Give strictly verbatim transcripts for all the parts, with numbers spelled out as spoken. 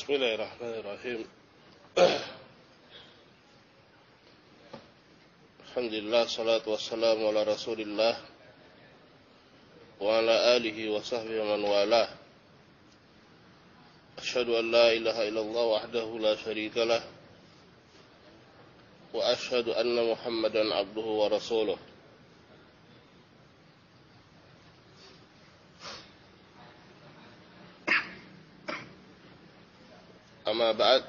Bismillahirrahmanirrahim. Alhamdulillah, salatu wassalamu ala rasulillah wa ala alihi wa sahbihi wa man walah. Asyhadu an la ilaha illallah wahdahu la syarika lah wa asyhadu anna Muhammadan abduhu wa rasuluh. Amma ba'd.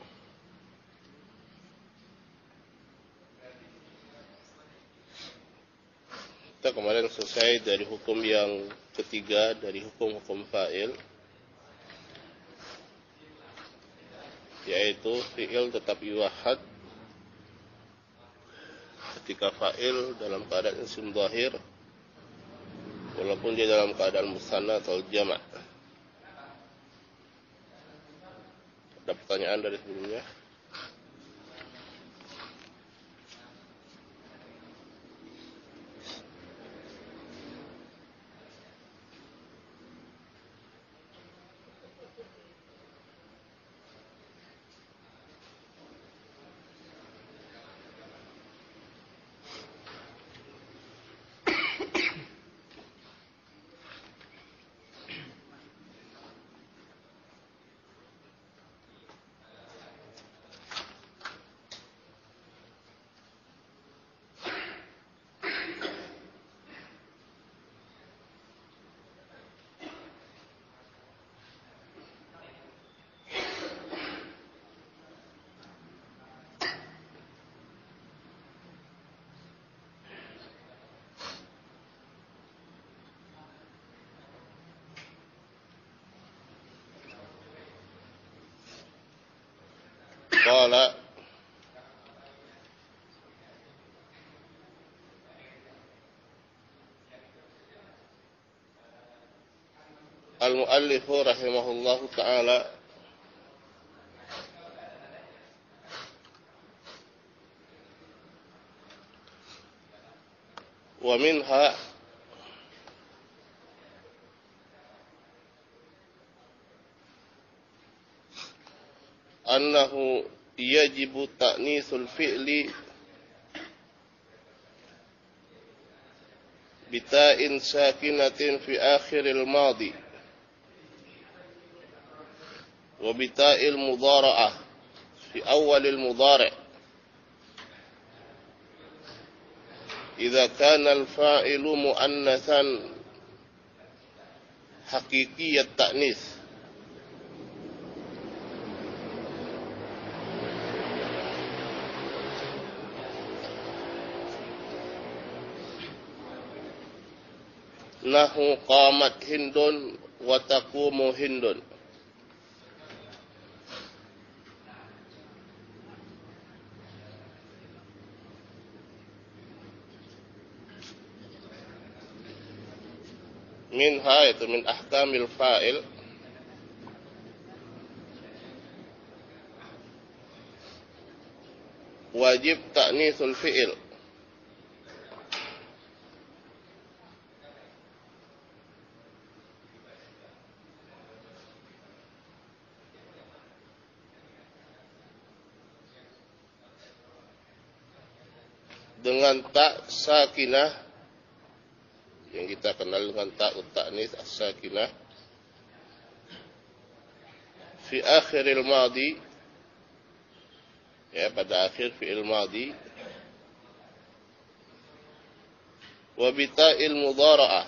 Kita kemarin selesai dari hukum yang ketiga dari hukum-hukum fa'il, yaitu fi'il tetap yuwahhad ketika fa'il dalam keadaan isim dhahir walaupun dia dalam keadaan musanna atau jama'. Ada pertanyaan dari sebelumnya? Qala al-muallifu rahimahullahu ta'ala wa minha annahu yajibu ta'nisul fi'li bita'in sakinatin fi akhiril madi wa bita'il mudhara'ah fi awalil mudhari' idza kana al-fa'ilu muannatsan haqiqiyyat ta'nis nahu qamat hindun wa taqumu hindun. Minha, itu min ahkamil fa'il, wajib ta'nisul fi'il dengan ta sakinah yang kita kenal dengan ta'ut ta'nis as-sakinah fi akhiril madi, ya, pada akhir fi'il madi, wa bita'il mudhara'ah,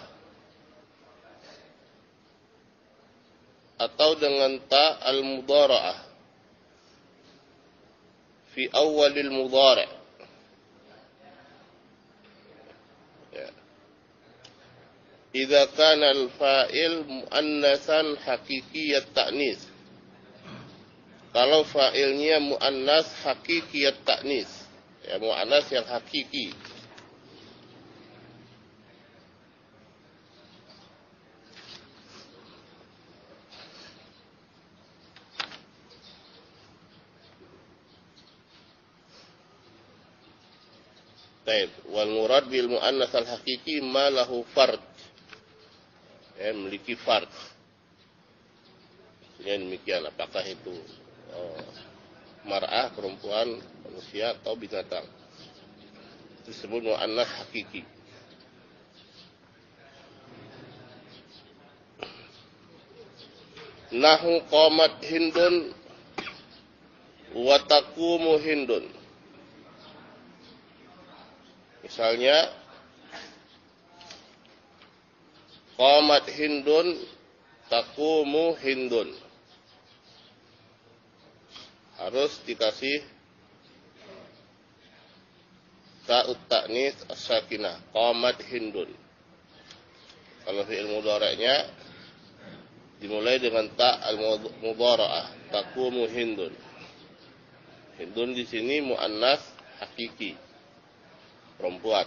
atau dengan ta al-mudhara'ah fi awalil mudhari'. Idza kana al-fa'il muannatsan haqiqiyyat ta'nis, kalau fa'ilnya muannas haqiqiyyat ta'nis, ya, muannas yang hakiki. Baik, wal murad bil muannats al haqiqi ma lahu fard, ya, memiliki fard. Maksudnya demikian, apakah itu uh, mar'ah, perempuan, manusia atau binatang. Itu disebut mu'annas hakiki. Nahu qamat hindun wa taqumu hindun. Misalnya qamat hindun taqumu hindun. Harus dikasih ta'ut ta'nis as-sakinah, qamat hindun. Kalau fi'il mudhari'nya dimulai dengan ta' al-mudhara'ah, taqumu hindun. Hindun di sini muannas hakiki, perempuan.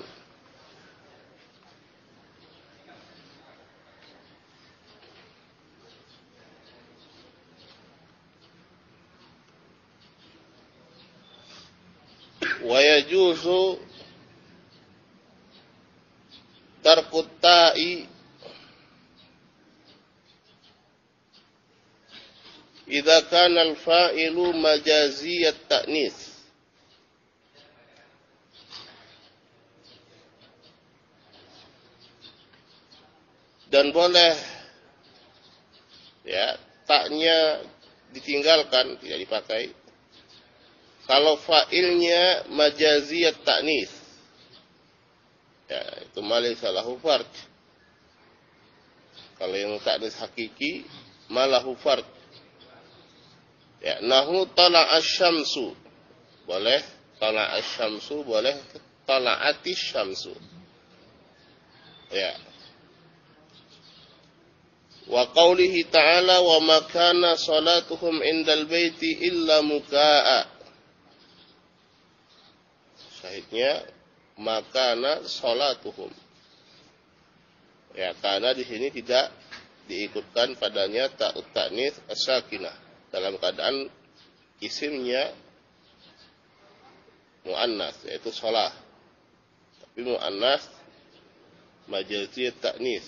Wa yajuzu tarkut ta'i idza kana al-fa'ilu majaziyat ta'nis. Dan boleh ya taknya ditinggalkan, tidak dipakai kalau fa'ilnya majaziyat ta'nis. Ya, itu malah salahu fard. Kalau yang ta'nis hakiki malahu fard. Ya, nahu tala'ash syamsu. Boleh tala'ash syamsu, boleh tala'atis syamsu. Ya. Wa qawlihi ta'ala wa ma kana salatuhum indal baiti illa muka'a. Syahidnya makana salatuhum. Ya, karena di sini tidak diikutkan padanya ta'ut ta'nis as-sakinah. Dalam keadaan isimnya mu'annas, yaitu sholah. Tapi mu'annas majaziyat ta'nis.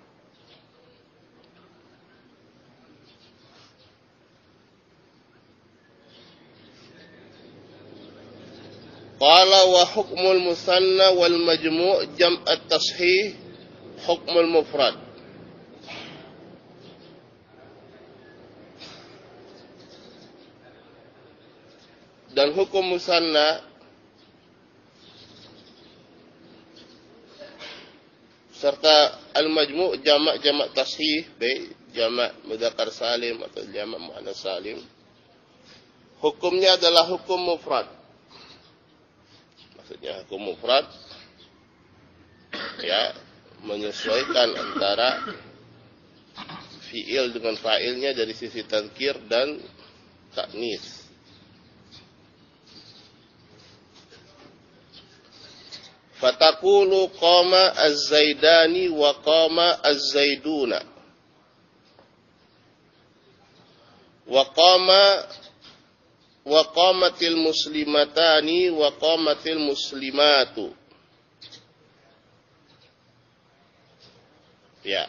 Qala wa hukmul musanna wal majmu' jam' at-tashih hukmul mufrad. Dan hukum musanna serta al-majmu' jamak jamak tashih, baik jamak mudzakkar salim atau jamak muannas salim, hukumnya adalah hukum mufrad. Maksudnya hukum mufrad ya menyesuaikan antara fi'il dengan fa'ilnya dari sisi tadzkir dan ta'nis. Fatakulu qama az-zaidani wa qama az-zaiduna. Wa qama wa qamatil muslimatani wa qamatil muslimatu. Ya.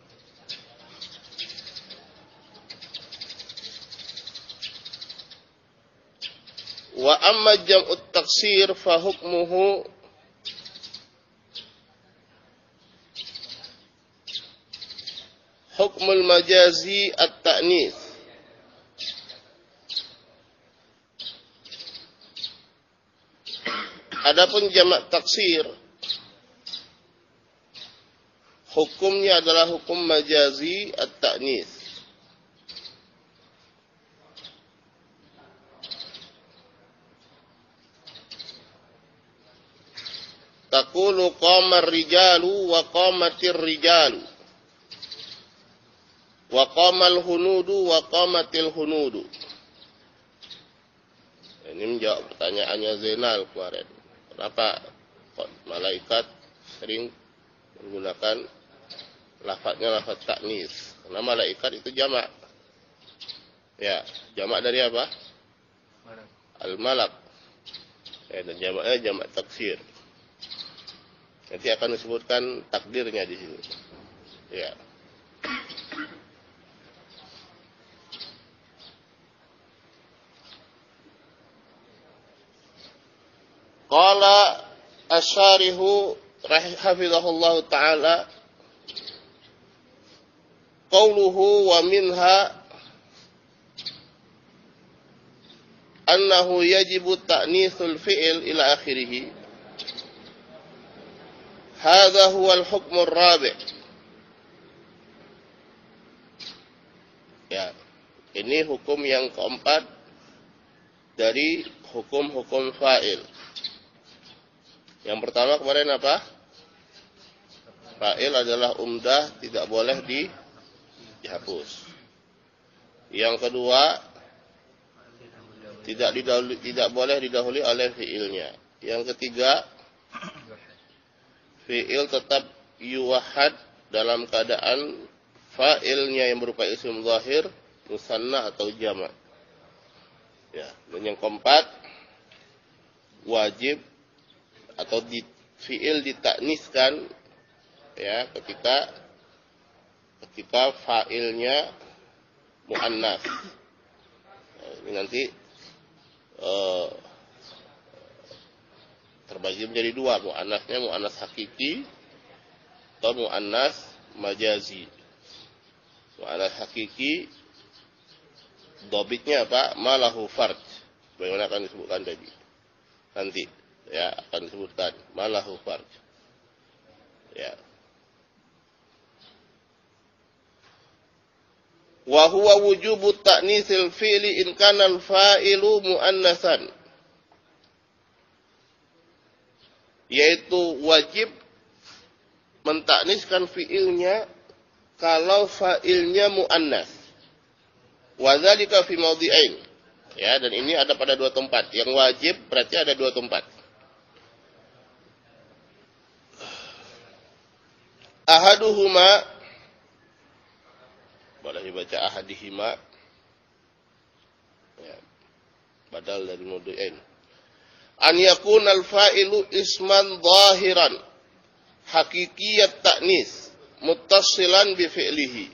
Wa amma jam'ut taksir fa hukmuhu hukmul majazi at-ta'nis. Adapun jamak taksir, hukumnya adalah hukum majazi at-ta'nis. Taqulu qamar rijalu wa qamatir rijalu. Wa qamal hunudu wa qamatil hunudu. Ini menjawab pertanyaannya Zainal kemarin. Kenapa malaikat sering menggunakan lafadznya lafadz ta'nis? Karena malaikat itu jamak. Ya, jamak dari apa? Al-malak. Ya, dan jamaknya jamak taksir. Nanti akan disebutkan takdirnya di sini. Ya. Qala asy-syarihu hafizahullah ta'ala qawluhu wa minha annahu yajibu ta'nitsul fi'il ila akhirih. Hadza huwa al-hukm ar-rabi'. Ya, ini hukum yang keempat dari hukum-hukum fa'il. Yang pertama kemarin apa? Fa'il adalah umdah, tidak boleh di, dihapus. Yang kedua, tidak didahului, tidak boleh didahului oleh fi'ilnya. Yang ketiga, fi'il tetap yuwahad dalam keadaan fa'ilnya yang berupa isim zahir, musanna atau jamak. Ya, dan yang keempat, wajib atau di, fi'il ditakniskan ya ketika ketika fa'ilnya muannas. Nah, ini nanti uh, terbagi menjadi dua, muannasnya muannas hakiki atau muannas majazi. Muannas hakiki dobitnya apa? Malahu farj. Bagaimana akan disebutkan tadi? Nanti ya akan disebutkan malahu farj. Ya. Wa huwa wujubu ta'nitsil fi'li in kana al-fa'ilu muannasan. Yaitu wajib mentakniskan fi'ilnya kalau fa'ilnya muannas. Wa dzalika fi mawdi'ain. Ya, dan ini ada pada dua tempat. Yang wajib berarti ada dua tempat. Ahaduhuma, boleh dibaca ahadihima, ya, badal dari mawdi'ain. An yakuna al-fa'ilu isman zahiran hakikiyat ta'nis muttasilan bi fi'lihi.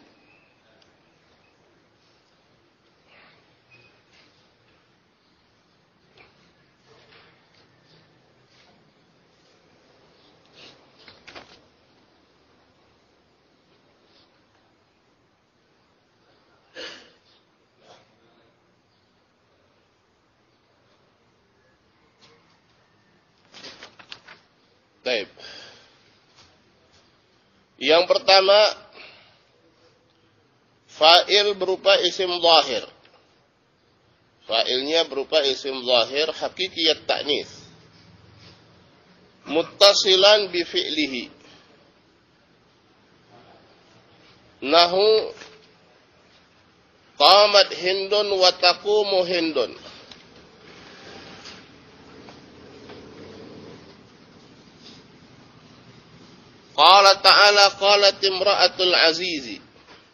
Baik. Yang pertama, fa'il berupa isim zahir. Fa'ilnya berupa isim zahir hakikiyat ta'nis. Muttasilan bi fi'lihi. Nahu qamat hindun wa taqumu hindun. Qala ta'ala qalat imra'atul azizi.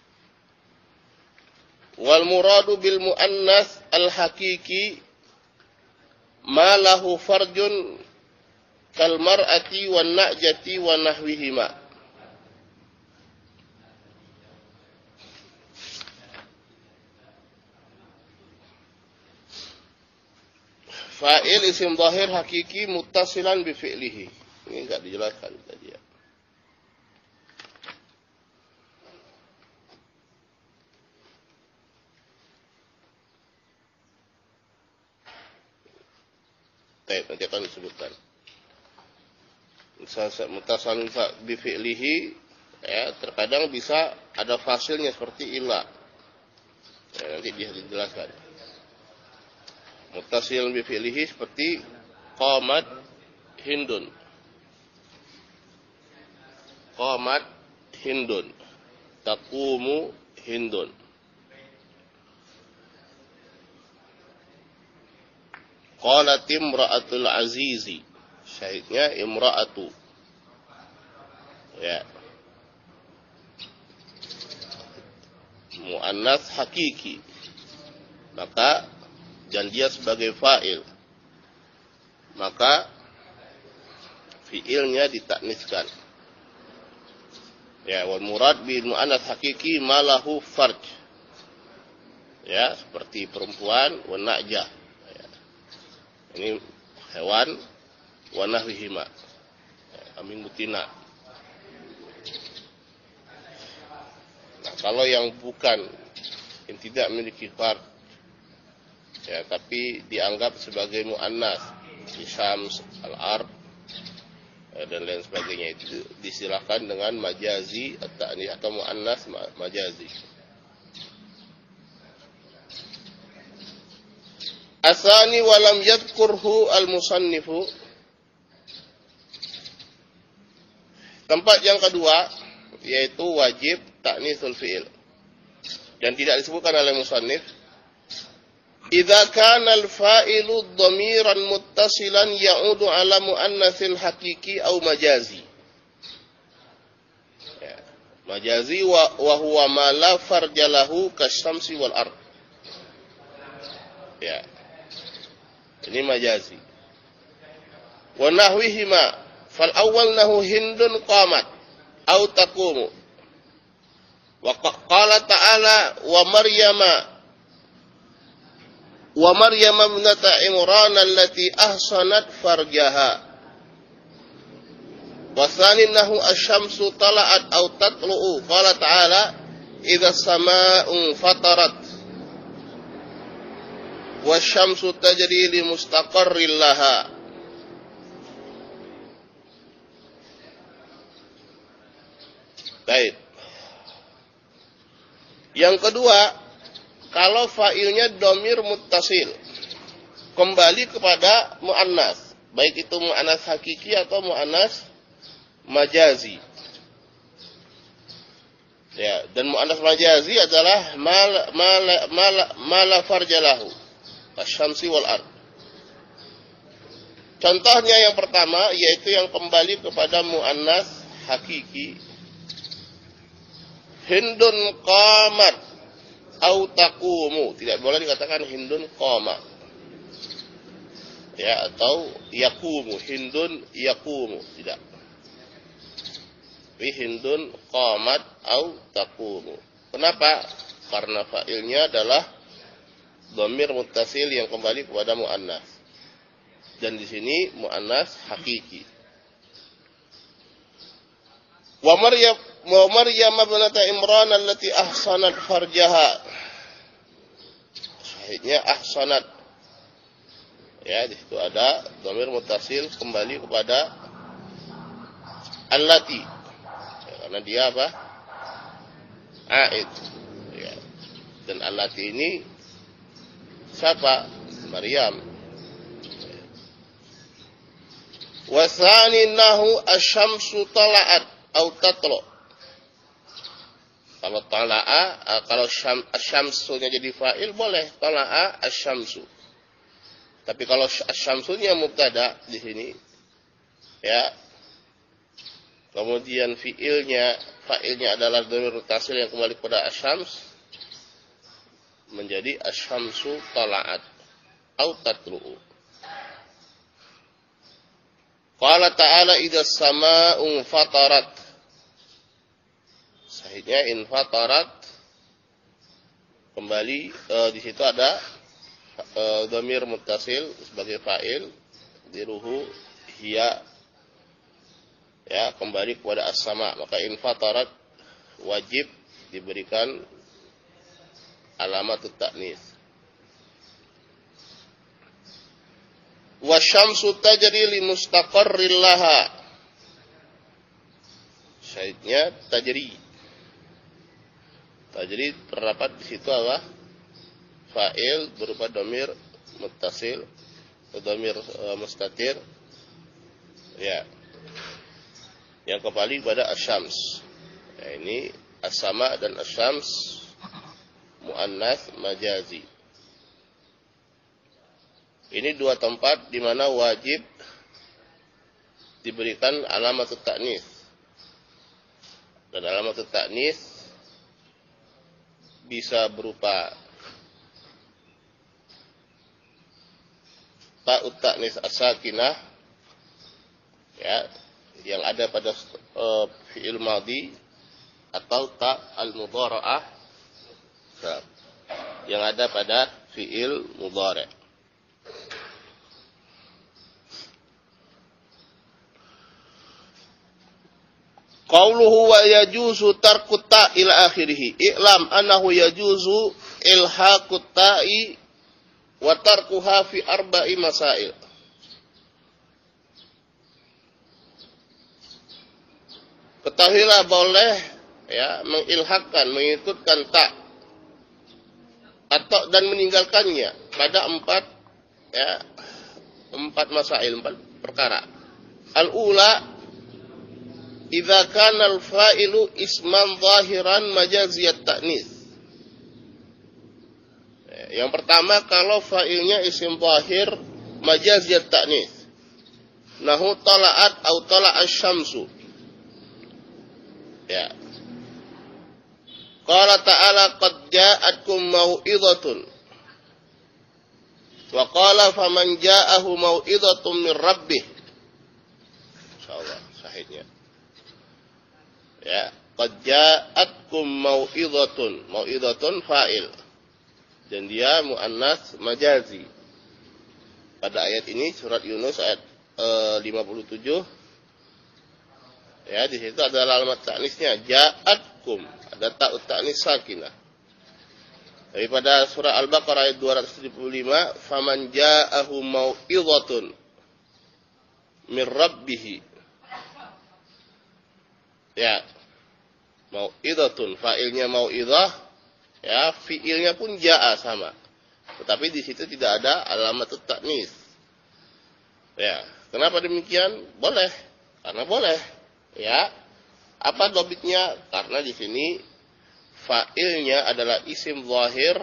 Wal muradu bil muannas al hakiki ma lahu farjun kal mar'ati wan na'jati wa nahwihima. Fa'il isim zahir hakiki muttasilan bi fi'lihi. Ini enggak dijelaskan tadi ya. Baik, nanti akan disebutkan. Mutasalin bi fi'lihi, ya, terkadang bisa ada fasilnya seperti ila. Ya, nanti dia dijelaskan. Mutasil bi fi'lihi seperti qamat hindun. Qamat hindun. Taqumu hindun. Qalat imra'atul azizi. Syahidnya imra'atu. Ya. Muannas hakiki. Maka dan dia sebagai fa'il. Maka fi'ilnya ditakniskan. Ya, wal murad bil muannas hakiki malahu farj. Ya, seperti perempuan wa na'jah. Ini hewan wa nahwihima. Amin mutina. Nah, kalau yang bukan, yang tidak memiliki fard, ya, tapi dianggap sebagai mu'annas, Syams, al-ard, ya, dan lain sebagainya, itu disilakan dengan majazi at-ta'nis atau mu'annas majazi. Asani walam yadhkurhu al-musannifu. Tempat yang kedua yaitu wajib ta'nitsul fi'il dan tidak disebutkan oleh musannif. Idza kana al-fa'ilu dhamiran muttasilan ya'udu 'ala muannatsil haqiqi aw majazi. Ya. Majazi wa, wa huwa ma la farjalahu kasyamsi wal ard. Ya. Ini majazi. Wa nahwihima. Fal awwal nahu hindun qamat aw taqumu. Wa qala ta'ala wa maryama wa maryama ibnata imran allati ahsanat farjaha. Wa tsani nahu asy-syamsu tala'at aw tatlu'u. Qala ta'ala idza as-samaa'u fatarat wasy-syamsu tajri li mustaqarril laha. Baik. Yang kedua, kalau fa'ilnya domir muttasil, kembali kepada mu'annas, baik itu mu'annas hakiki atau mu'annas majazi. Ya, dan mu'annas majazi adalah mal mal mal mala farjalahu, asy-syamsi wal ard. Contohnya yang pertama yaitu yang kembali kepada mu'annas hakiki. Hindun qamat au taqumu. Tidak boleh dikatakan hindun qama. Ya, atau yaqumu. Hindun yaqumu. Tidak. Tapi hindun qamat au taqumu. Kenapa? Karena fa'ilnya adalah dhamir muttasil yang kembali kepada muannas. Dan di sini muannas hakiki. Wa Maryam wa Maryam ibnata Imran allati ahsanat farjaha. Sahihnya ahsanat. Ya, di situ ada dhamir muttasil kembali kepada allati. Ya, karena dia apa? Aid. Ya. Dan allati ini siapa? Maryam. Wa tsani nahu asy-syamsu tala'at au tatlo. Kalau tala'a, kalau asyamsunya jadi fa'il boleh tala'a asyamsu. Tapi kalau asyamsunya mubtada di sini, ya, kemudian fi'ilnya, fa'ilnya adalah dhamir muttasil yang kembali kepada asyams, menjadi asyamsu tala'at au tatlu'u. Qala ta'ala idza as-samaa'u fatarat. Sahihnya infatarat kembali e, di situ ada e, dhamir muttasil sebagai fa'il diruhu hiya, ya, kembali kepada as-sama, maka infatarat wajib diberikan alamat ta'nis. Wasyamsu tajri li mustaqarril laha. Syaitnya tajri. Tajri terdapat di situ apa? Fa'il berupa dhamir muttasil atau dhamir uh, mustatir. Ya. Yang kembali pada asyams. Ya, ini as-sama dan asyams muannas majazi. Ini dua tempat di mana wajib diberikan alamat ta'nis. Dan alamat ta'nis bisa berupa ta'ut ta'nis as-sakinah, ya, yang ada pada uh, fi'il madhi, atau ta' al-mudhara'ah yang ada pada fi'il mudhari'. Qauluhu wa yajuzu tarku ta ila akhirih. I'lam annahu yajuzu ilhaqut ta'i wa tarkuha fi arba'i masail. Ketahuilah boleh ya mengilhakkan, mengikutkan ta atau dan meninggalkannya pada empat ya empat masail, empat perkara. Al-ula idza kana al-fa'ilu isman zahiran majaziyat ta'nis. Yang pertama, kalau fa'ilnya isim zahir majaziyat ta'nis. Nahu tala'at au tala'asy syamsu. Ya. Qala ta'ala qad ja'atkum mau'izatun. Wa qala faman ja'ahu mau'izatun min rabbih. Insyaallah sahihnya. Ya, qad ja'atkum mau'izatun. Mau'izatun fa'il. Dan dia muannas majazi. Pada ayat ini surat Yunus ayat e, lima puluh tujuh. Ya, di situ ada alamat ta'nisnya ja'atkum, ada ta'ut ta'nis sakinah. Daripada surah Al-Baqarah ayat dua ratus tujuh puluh lima, faman ja'ahu mau'izatun min rabbih. Ya. Mau'izatun, fa'ilnya mau'izah, ya, fi'ilnya pun ja'a sama. Tetapi di situ tidak ada alamat ta'nis. Ya, kenapa demikian? Boleh. Karena boleh. Ya, apa dobitnya? Karena di sini fa'ilnya adalah isim zahir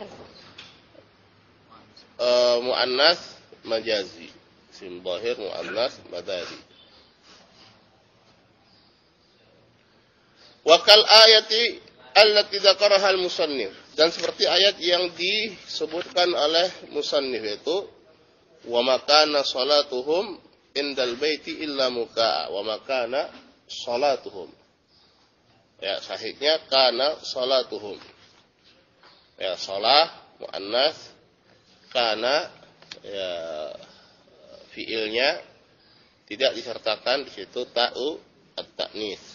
e, muannas majazi. Isim zahir muannas majazi. Wa kal ayati allati dzakaraha al-musannif, dan seperti ayat yang disebutkan oleh musannif itu wa makana salatuhum indal baiti illa mukaa wa makana salatuhum. Ya, sahihnya kana salatuhum. Ya, salah muannas, kana ya fiilnya tidak disertakan di situ ta'u at-ta'nis.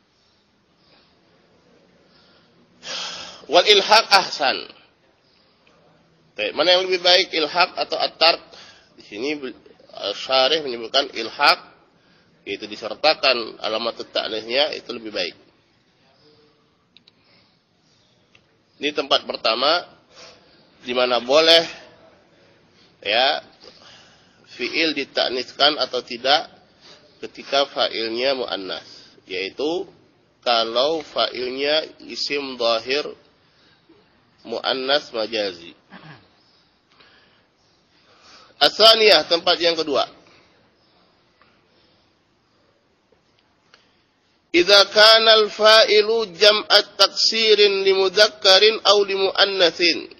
Wal ilhaq ahsan. Baik, mana yang lebih baik, ilhaq atau at-tark? Di sini syarih menyebutkan ilhaq, itu disertakan alamat ta'nisnya, itu lebih baik. Ini tempat pertama di mana boleh ya fiil ditakniskan atau tidak ketika fa'ilnya muannas, yaitu kalau fa'ilnya isim zahir muannas majazi. Asaniyah, tempat yang kedua. Idza kana al-fa'ilu jam'at taksirin li mudzakkarin aw li muannatsin.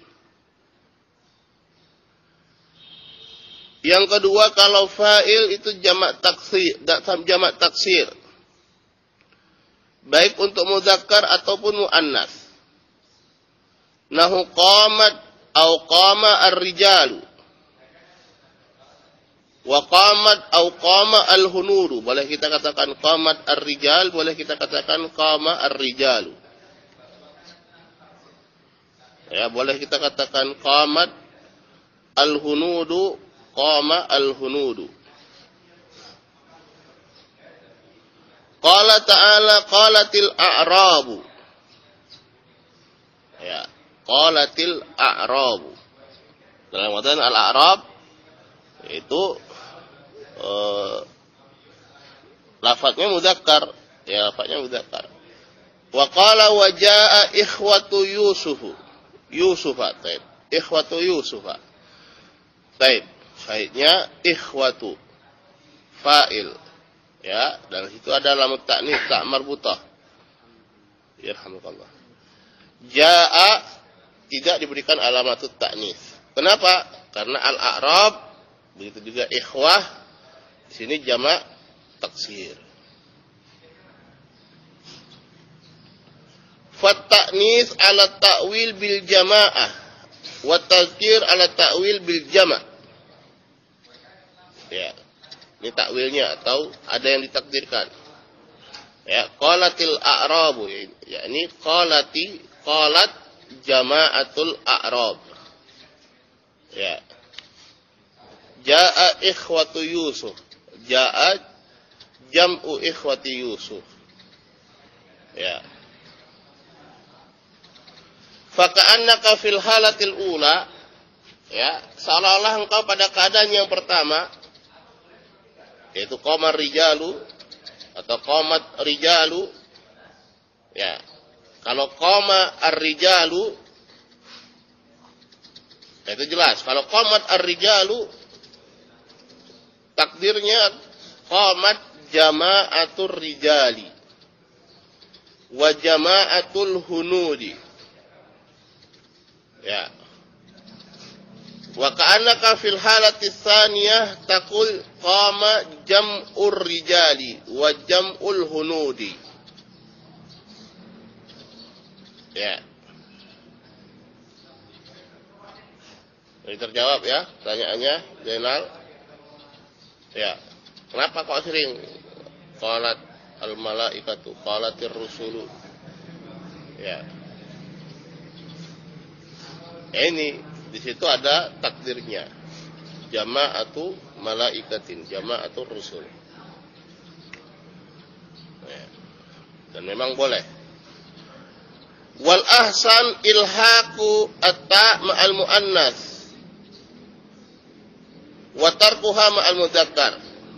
Yang kedua, kalau fa'il itu jamak taksir, jamak taksir. Baik untuk mudzakkar ataupun muannas. Nahu qamat aw qama ar-rijalu. Wa qamat au qama al-hunudu. Boleh kita katakan qamat ar-rijal, boleh kita katakan qama ar-rijalu. Ya, boleh kita katakan qamat al-hunudu, qama al-hunudu. Qala ta'ala qalatil a'rabu. Ya, qalatil a'rabu. Dalam artian al-a'rab itu Uh, lafadznya mudzakkar, ya lafadznya mudzakkar. Wa qala wa jaa ikhwatu Yusufu. Yusufa, taib. Ikhwatu Yusufa. Taib. Sahihnya ikhwatu fa'il. Ya, dan situ ada lam ta'nis ta' marbutah. Yarhamukallah. Jaa tidak diberikan alamat ta'nis. Kenapa? Karena al-a'rab, begitu juga ikhwah, di sini jamak taksir. Fat ta'nis ala ta'wil bil jamaah wa tazkir ala ta'wil bil jama'. Ya. Ini takwilnya atau ada yang ditakdirkan. Ya, qalatil a'rabu, yakni qalati qalat jama'atul a'rab. Ya. Jaa ikhwatu Yusuf. Jaa jam'u ikhwati Yusuf. Ya. Faka'annaka fil halatil ula, ya, seolah-olah engkau pada keadaan yang pertama, yaitu qamar rijalu atau qamat rijalu. Ya. Kalau qama ar-rijalu itu jelas. Kalau qamat ar-rijalu takdirnya qamat jama'atur rijali wa jama'atul hunudi. Ya. Wa ka'annaka fil halati tsaniyah taqul qama jam'ur rijali wa jam'ul hunudi. Ya. Ini terjawab ya pertanyaannya, Zainal? Ya. Kenapa kok sering qalat al malaikatu, qalatir rusulu? Ya. Ini di situ ada takdirnya. Jama'atu malaikatin, jama'atur rusul. Ya. Dan memang boleh. Wal ahsan ilhaqu at-ta' ma'al muannas wa tarkuha ma'al mudzakkar.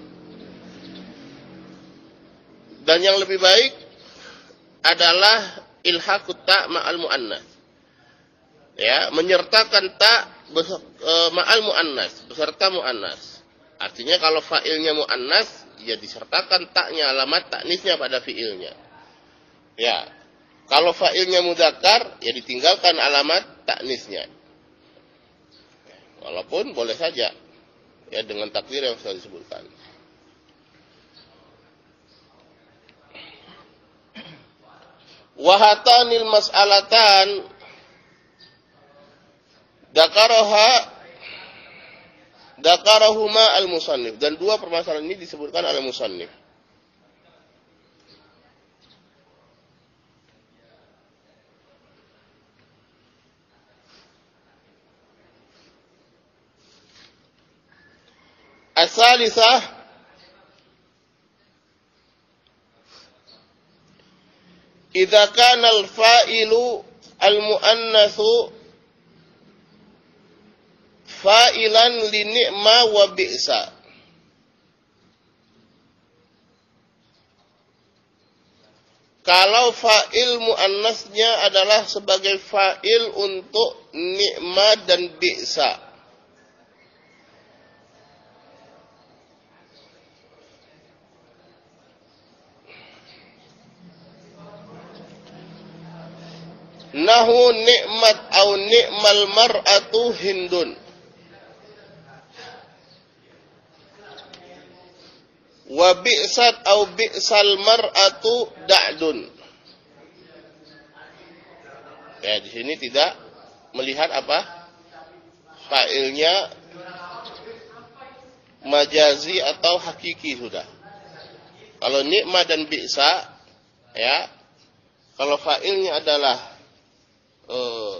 Dan yang lebih baik adalah ilhaqut ta' ma'al muannas. Ya, menyertakan ta e, ma'al muannas, beserta muannas. Artinya kalau fa'ilnya muannas, ya disertakan ta'nya, alamat ta'nisnya pada fi'ilnya. Ya. Kalau fa'ilnya mudzakkar, ya ditinggalkan alamat ta'nisnya. Walaupun boleh saja, ya dengan takdir yang sudah disebutkan. Wahatanil mas'alatan dakaraha dakarahuma al-musannif. Dan dua permasalahan ini disebutkan oleh musannif. As-salisah idza kana al-fa'ilu al-muannatsu fa'ilan li ni'ma wa bi'sa. Kalau fa'il muannasnya adalah sebagai fa'il untuk ni'ma dan bi'sa. Nahu ni'mat au ni'mal mar'atu hindun. Wa bi'sat au bi'sal mar'atu da'dun. Ya, di sini tidak melihat apa? Fa'ilnya majazi atau hakiki sudah. Kalau ni'ma dan bi'sa, ya, kalau fa'ilnya adalah Uh,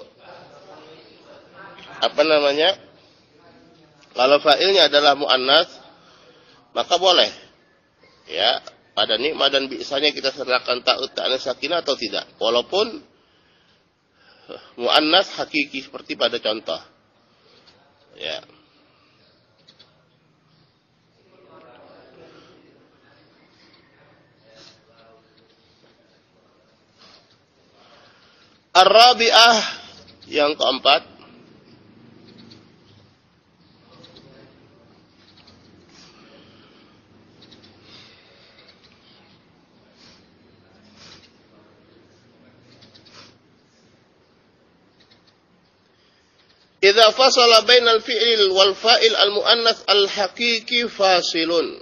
apa namanya? Kalau fa'ilnya adalah muannas, maka boleh. Ya, pada nikmah dan bi'sanya kita sertakan ta'ud ta'anis sakinah atau tidak. Walaupun muannas hakiki seperti pada contoh. Ya. Ar-rabi'ah, yang keempat, idza fasala bainal fi'il wal fa'il al-muannas al-haqiqi fasilun.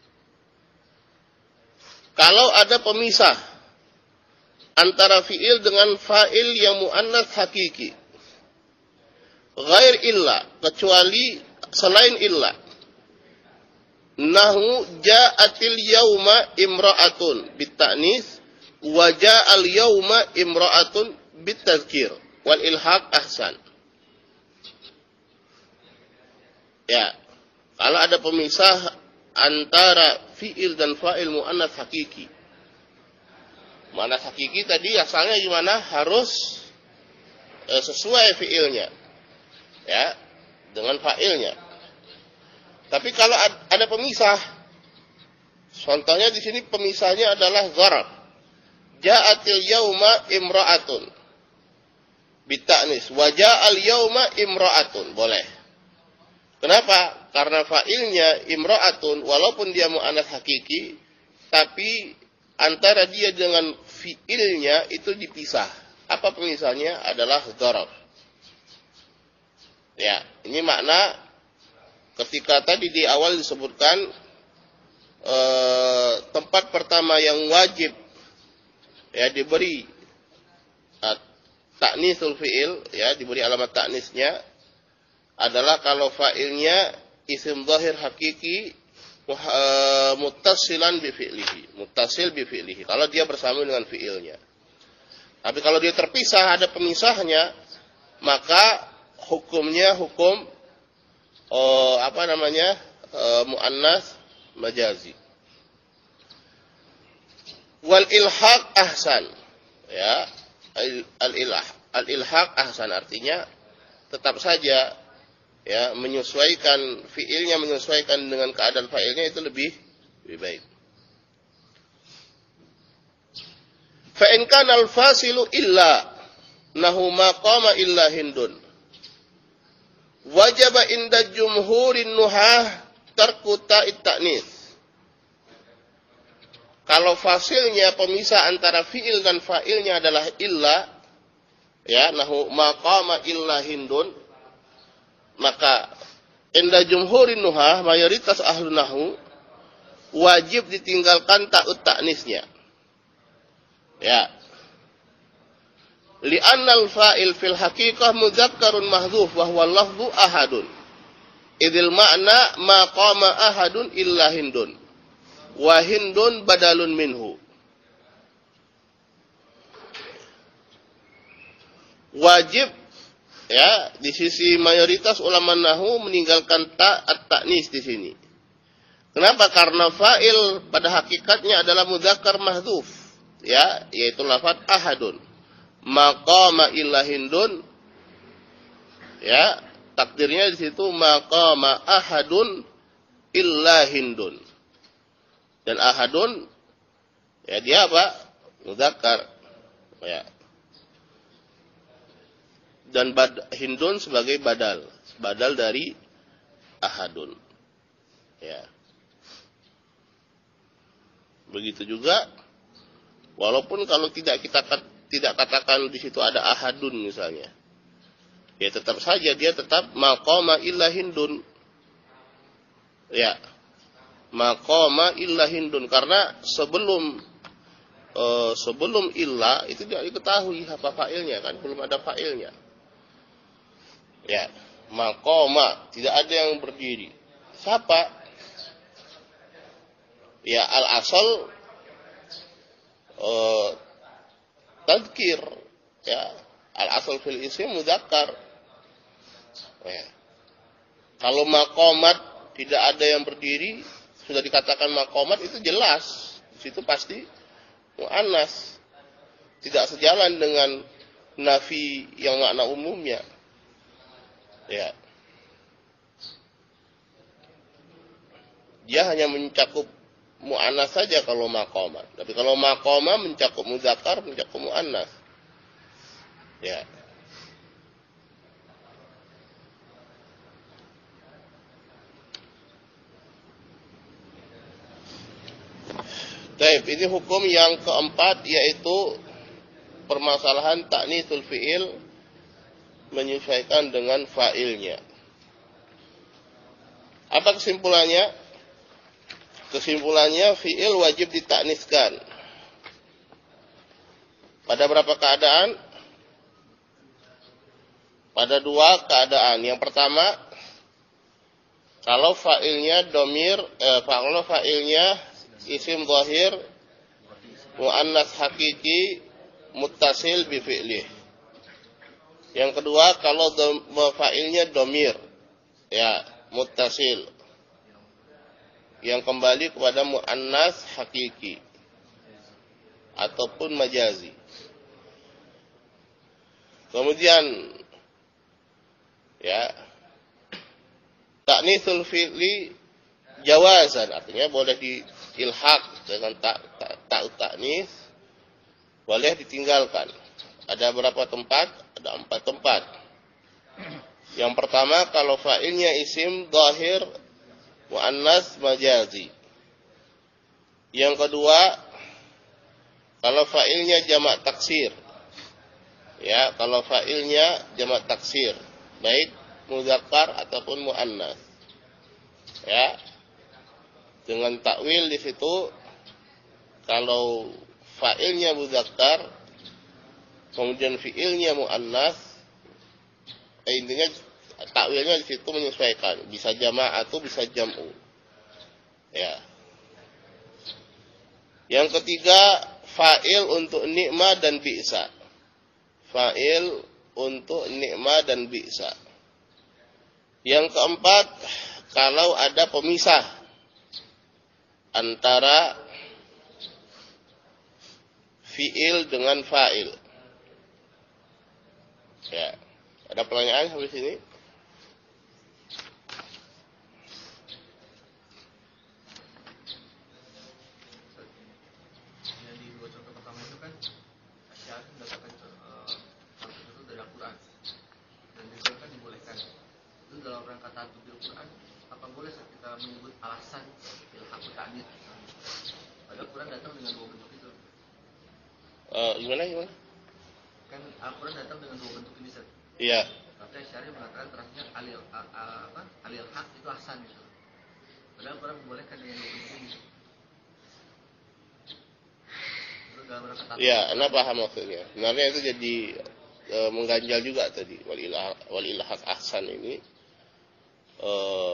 Kalau ada pemisah antara fi'il dengan fa'il yang muannas hakiki. Ghair illa, kecuali selain illa. nahu ja'atil yauma imra'atun bita'nis wa ja'al yauma imra'atun bitazkir wal ilhaq ahsan. Ya, kalau ada pemisah antara fi'il dan fa'il mu'annas hakiki. Mu'annas hakiki tadi asalnya gimana? Harus eh, sesuai fi'ilnya. Ya, dengan fa'ilnya. Tapi kalau ada pemisah, contohnya di sini pemisahnya adalah zaraf. Ja'atil yauma imra'atun bita'nis wa ja'al yauma imra'atun. Boleh. Kenapa? Karena fa'ilnya imra'atun walaupun dia mu'annas hakiki, tapi antara dia dengan fi'ilnya itu dipisah. Apa pemisahnya? Adalah zaraf. Ya, ini makna ketika tadi di awal disebutkan eh, tempat pertama yang wajib ya diberi uh, ta'nisul fi'il, ya diberi alamat ta'nisnya adalah kalau fa'ilnya isim zahir hakiki uh, muttasilan bi fi'lihi, muttasil bi fi'lihi, kalau dia bersama dengan fi'ilnya. Tapi kalau dia terpisah, ada pemisahnya, maka hukumnya hukum Oh, apa namanya uh, mu'annas majazi. Wal ilhaq ahsan, ya al ilah al ilhaq ahsan artinya tetap saja ya menyesuaikan fiilnya, menyesuaikan dengan keadaan fa'ilnya itu lebih lebih baik. Fa in kana al fasilu illa nahu maqama illa hindun wajaba inda jumhurin nuhah tarku ta'id ta'nis. Kalau fasilnya pemisah antara fi'il dan fa'ilnya adalah illa, ya nahu maqama illa hindun, maka inda jumhurin nuhah, mayoritas ahlu nahu, wajib ditinggalkan ta'ud ta'nisnya. Ya. Li'annal fa'il fil haqiqah mudzakkarun mahdzuf wa huwa lafdhu ahadun. Idil ma'na ma qama ahadun illa hindun. Wa hindun badalun minhu. Wajib ya di sisi mayoritas ulama nahwu meninggalkan ta at-ta'nis di sini. Kenapa? Karena fa'il pada hakikatnya adalah mudzakkar mahdzuf, ya, yaitu lafaz ahadun. Maqama illa hindun, ya takdirnya di situ maqama ahadun illa hindun, dan ahadun ya dia apa mudzakkar, ya, dan bad, hindun sebagai badal badal dari ahadun, ya. Begitu juga walaupun kalau tidak kita tidak katakan di situ ada ahadun misalnya, ya tetap saja dia tetap maqama illa hindun, ya maqama illa hindun, karena sebelum uh, sebelum illa itu tidak diketahui apa fa'ilnya, kan belum ada fa'ilnya, ya maqama tidak ada yang berdiri. Siapa? Ya al asal uh, tadzkir, ya al asal fil isim mudzakkar, ya. Kalau maqamat tidak ada yang berdiri, sudah dikatakan maqamat, itu jelas di situ pasti muannas, tidak sejalan dengan nafi yang makna umumnya, ya. Dia hanya mencakup mu'annas saja kalau maqama. Tapi kalau maqama mencakup muzakkar, mencakup mu'annas. Ya. Baik, ini hukum yang keempat, yaitu permasalahan ta'nitsul fi'il menyesuaikan dengan fa'ilnya. Apa kesimpulannya? Kesimpulannya fi'il wajib ditakniskan. Pada berapa keadaan? Pada dua keadaan. Yang pertama, Kalau fa'ilnya domir, eh, kalau fa'ilnya isim zahir muannas hakiki muttasil bi fi'lih. Yang kedua kalau dom, fa'ilnya domir, ya muttasil, yang kembali kepada muannas hakiki ataupun majazi. Kemudian ya ta'nitsul fi'li jawazan, artinya boleh diilhaq dengan tak tak ta, ta'nis, boleh ditinggalkan. Ada berapa tempat? Ada empat tempat. Yang pertama kalau fa'ilnya isim zahir muannas majazi. Yang kedua kalau fa'ilnya jamak taksir. Ya, kalau fa'ilnya jamak taksir, baik muzakkar ataupun muannas. Ya. Dengan takwil di situ kalau fa'ilnya muzakkar kemudian fi'ilnya muannas, eh, intinya takwilnya di situ menyesuaikan, bisa jamak atau bisa jam'u. Ya. Yang ketiga fa'il untuk ni'ma dan bi'sa. Fa'il untuk ni'ma dan bi'sa. Yang keempat, kalau ada pemisah antara fi'il dengan fa'il. Ya. Ada pertanyaan sampai sini? Yang di dua contoh pertama itu kan syarat mendapatkan itu dari Al-Quran, dan itu kan dibolehkan. Itu dalam rangka ta'addud bil Quran, apa boleh kita menyebut alasan ilhaq ta'nits? Padahal Quran datang dengan dua bentuk itu. Uh, gimana gimana? Kan Al-Quran datang dengan dua bentuk ini, Seth. Iya. Tapi syariah mengatakan terakhirnya alil a- a- apa? Alil haq itu ahsan gitu. Padahal Quran membolehkan dengan dua bentuk ini. Itu dalam rangka ta'addud. Iya, Anda paham maksudnya. Sebenarnya itu jadi e, mengganjal juga tadi. Walil haq ahsan ini e,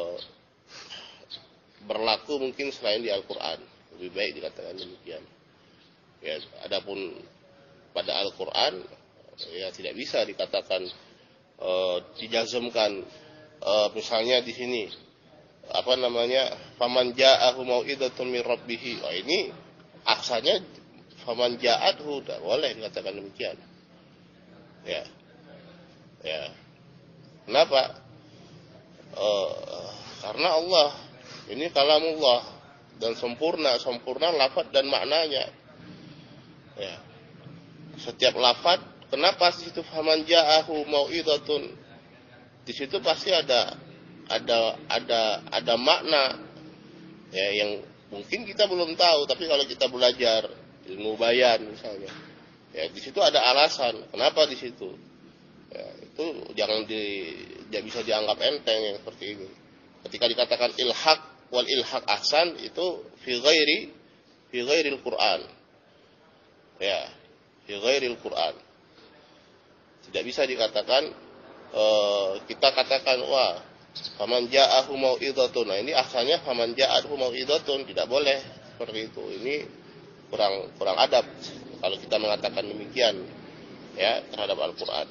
berlaku mungkin selain di Al-Quran. Lebih baik dikatakan demikian. Ya, adapun pada Al-Quran ya tidak bisa dikatakan e, dijazmkan, e, misalnya di sini apa namanya, faman ja'ahu mau'izatun min rabbih. Oh, ini aksanya faman ja'athu, tidak boleh dikatakan demikian. Ya. Ya. Kenapa? E, karena Allah ini kalamullah dan sempurna, sempurna lafaz dan maknanya. Ya. Setiap lafaz, kenapa di situ faman ja'ahu mau'izatun? Di situ pasti ada ada ada ada makna ya yang mungkin kita belum tahu, tapi kalau kita belajar ilmu bayan misalnya, ya di situ ada alasan kenapa di situ. Ya, itu jangan di tidak bisa dianggap enteng yang seperti ini. Ketika dikatakan ilhaq wal ilhaq ahsan, itu fi ghairi fi ghairil Quran. Ya, fi ghairil Quran. Tidak bisa dikatakan uh, kita katakan wah faman ja'ahu mau'izatun. Nah, ini asalnya faman ja'ahu mau'izatun, tidak boleh seperti itu. Ini kurang kurang adab kalau kita mengatakan demikian ya terhadap Al-Qur'an.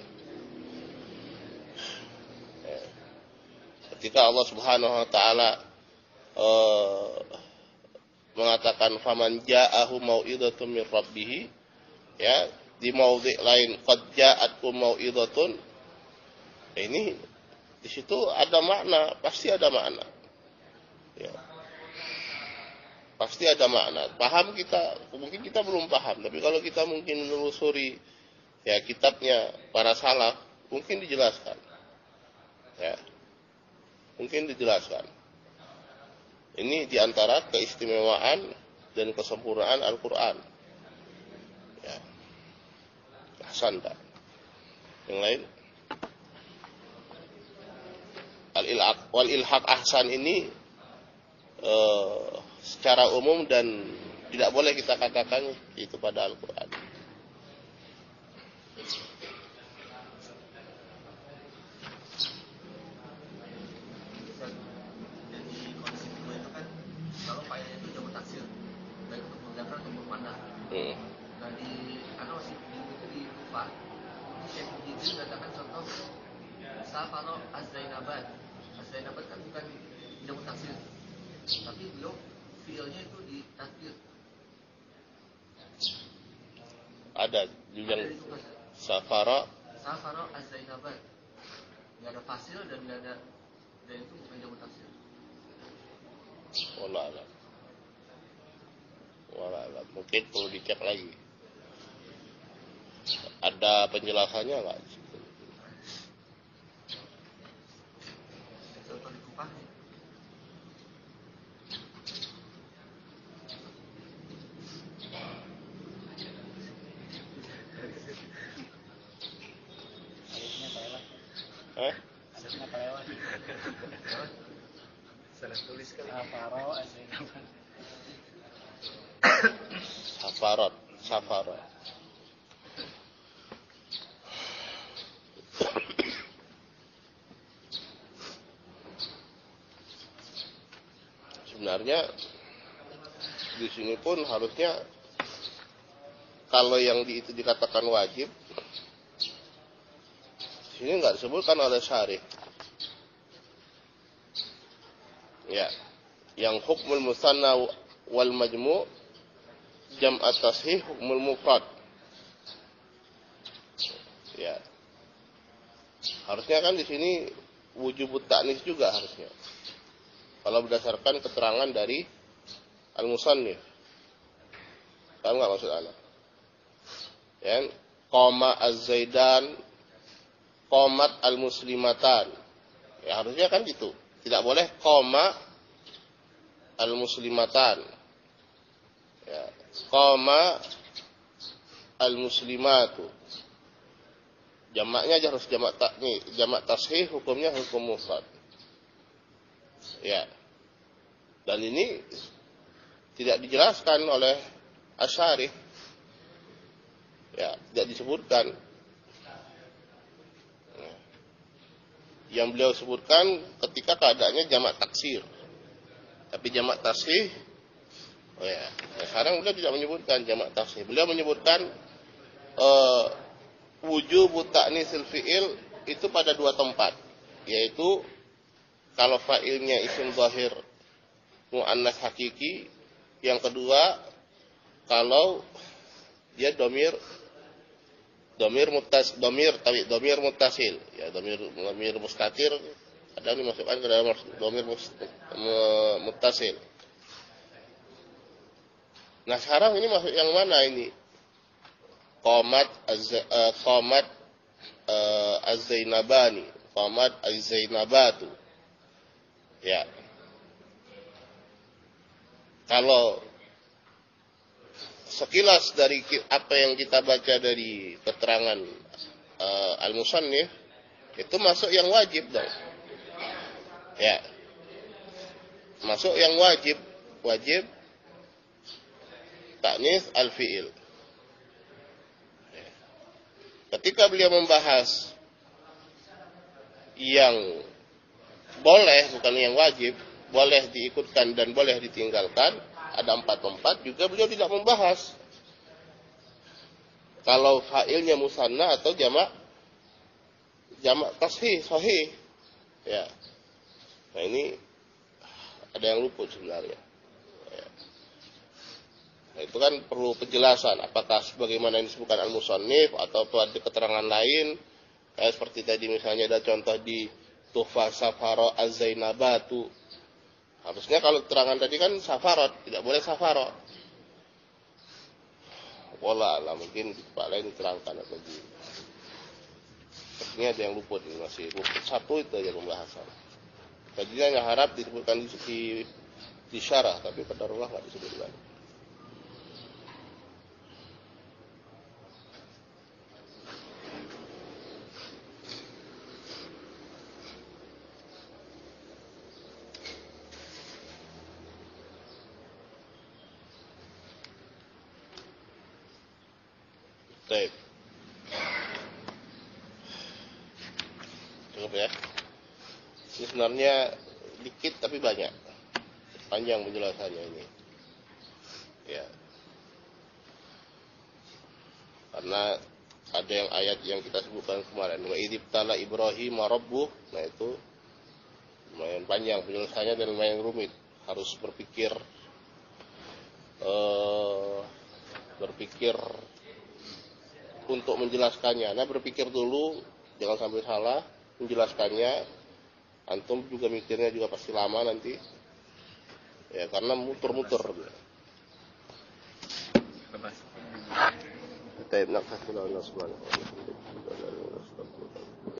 Ya. Ketika Allah Subhanahu wa taala eh, mengatakan faman ja'ahu mau'izatun min rabbih, ya, di maudhi' lain qad ja'atkum mau'izatun. Ini di situ ada makna, pasti ada makna. Ya. Pasti ada makna. Paham kita, mungkin kita belum paham, tapi kalau kita mungkin menelusuri ya kitabnya para salaf, mungkin dijelaskan. Ya. Mungkin dijelaskan. Ini diantara keistimewaan dan kesempurnaan Al-Qur'an. Ya. Hasan tak? Yang lain? Al-ilhaq wal ilhaq ahsan ini uh, secara umum dan tidak boleh kita katakan itu pada Al-Quran. Jadi Hmm. Nah di karena masih di itu di Kufah, ini Syekh Muhyiddin mengatakan contoh Safaro Az-Zainabat. Az-Zainabat kan bukan jamu taksir, tapi beliau fiilnya itu di takdir. Ada juga Ada di Kufah. Safara Safaro Az-Zainabat. Nggak ada fasil dan nggak ada, dan itu bukan jamu taksir. Wallah alam. Wallah alam. Mungkin perlu dicek lagi. Ada penjelasannya nggak? Contoh di Kufah nih. Eh? Salah tulis kali. Safarat, safarat. Sebenarnya di sini pun harusnya kalau yang di, itu dikatakan wajib, di sini nggak disebutkan oleh syarih. Ya, yang hukmul musanna wal majmu' jam'at tashih hukmul mufrad. Ya, harusnya kan di sini wujubut ta'nis juga harusnya. Kalau berdasarkan keterangan dari al-musannif. Paham nggak maksud anak? Ya, qoma az-zaidan, qomat al-muslimatan. Ya harusnya kan gitu. Tidak boleh qoma al-muslimatan. Ya, qoma al-muslimatu. Jamaknya harus jamak takni, jamak tashih, hukumnya hukum mufrad. Ya. Dan ini tidak dijelaskan oleh Asy'ari. Ya, tidak disebutkan. Ya. Yang beliau sebutkan ketika keadaannya jamak taksir. Tapi jamak tashih, oh ya. Nah, sekarang beliau tidak menyebutkan jamak tashih. Beliau menyebutkan uh, wujub ta'nisil fi'il itu pada dua tempat, yaitu kalau fa'ilnya isim zahir mu'annas hakiki, yang kedua kalau dia domir domir mutas domir tapi domir mutasil, ya domir domir mustatir ada dimasukkan ke dalam domir mutasil. Nah sekarang ini masuk yang mana ini? Qomat az uh, qomat uh, az-zainabani, qomat az-zainabatu. Ya. Kalau sekilas dari apa yang kita baca dari keterangan uh, al-musannif, itu masuk yang wajib dong. Ya. Masuk yang wajib, wajib ta'nis al-fi'il. Ketika beliau membahas yang boleh, bukan yang wajib, boleh diikutkan dan boleh ditinggalkan, ada empat tempat juga beliau tidak membahas kalau fa'ilnya musanna atau jamak jamak tashih sahih. Ya. Nah ini ada yang luput sebenarnya. Ya. Nah, itu kan perlu penjelasan apakah sebagaimana yang disebutkan al-musannif atau ada keterangan lain. Kayak seperti tadi misalnya ada contoh di Tuhfah Safaro Az-Zainabatu. Harusnya kalau keterangan tadi kan safarot, tidak boleh safarot. Wallah alam, mungkin di tempat lain diterangkan atau di. Ini ada yang luput, ini masih luput satu itu aja pembahasan. Tadinya yang harap disebutkan di, di, di syarah, tapi qadarullah nggak disebutkan. Baik. Cukup ya. Ini sebenarnya dikit tapi banyak. Panjang penjelasannya ini. Ya. Karena ada yang ayat yang kita sebutkan kemarin, wa idzibtala Ibrahim rabbuh, nah itu lumayan panjang penjelasannya dan lumayan rumit, harus berpikir eh, berpikir untuk menjelaskannya. Nah, berpikir dulu, jangan sampai salah menjelaskannya. Antum juga mikirnya juga pasti lama nanti, ya karena muter-muter. Kita nak kasih lawan subhanahu wa ta'ala.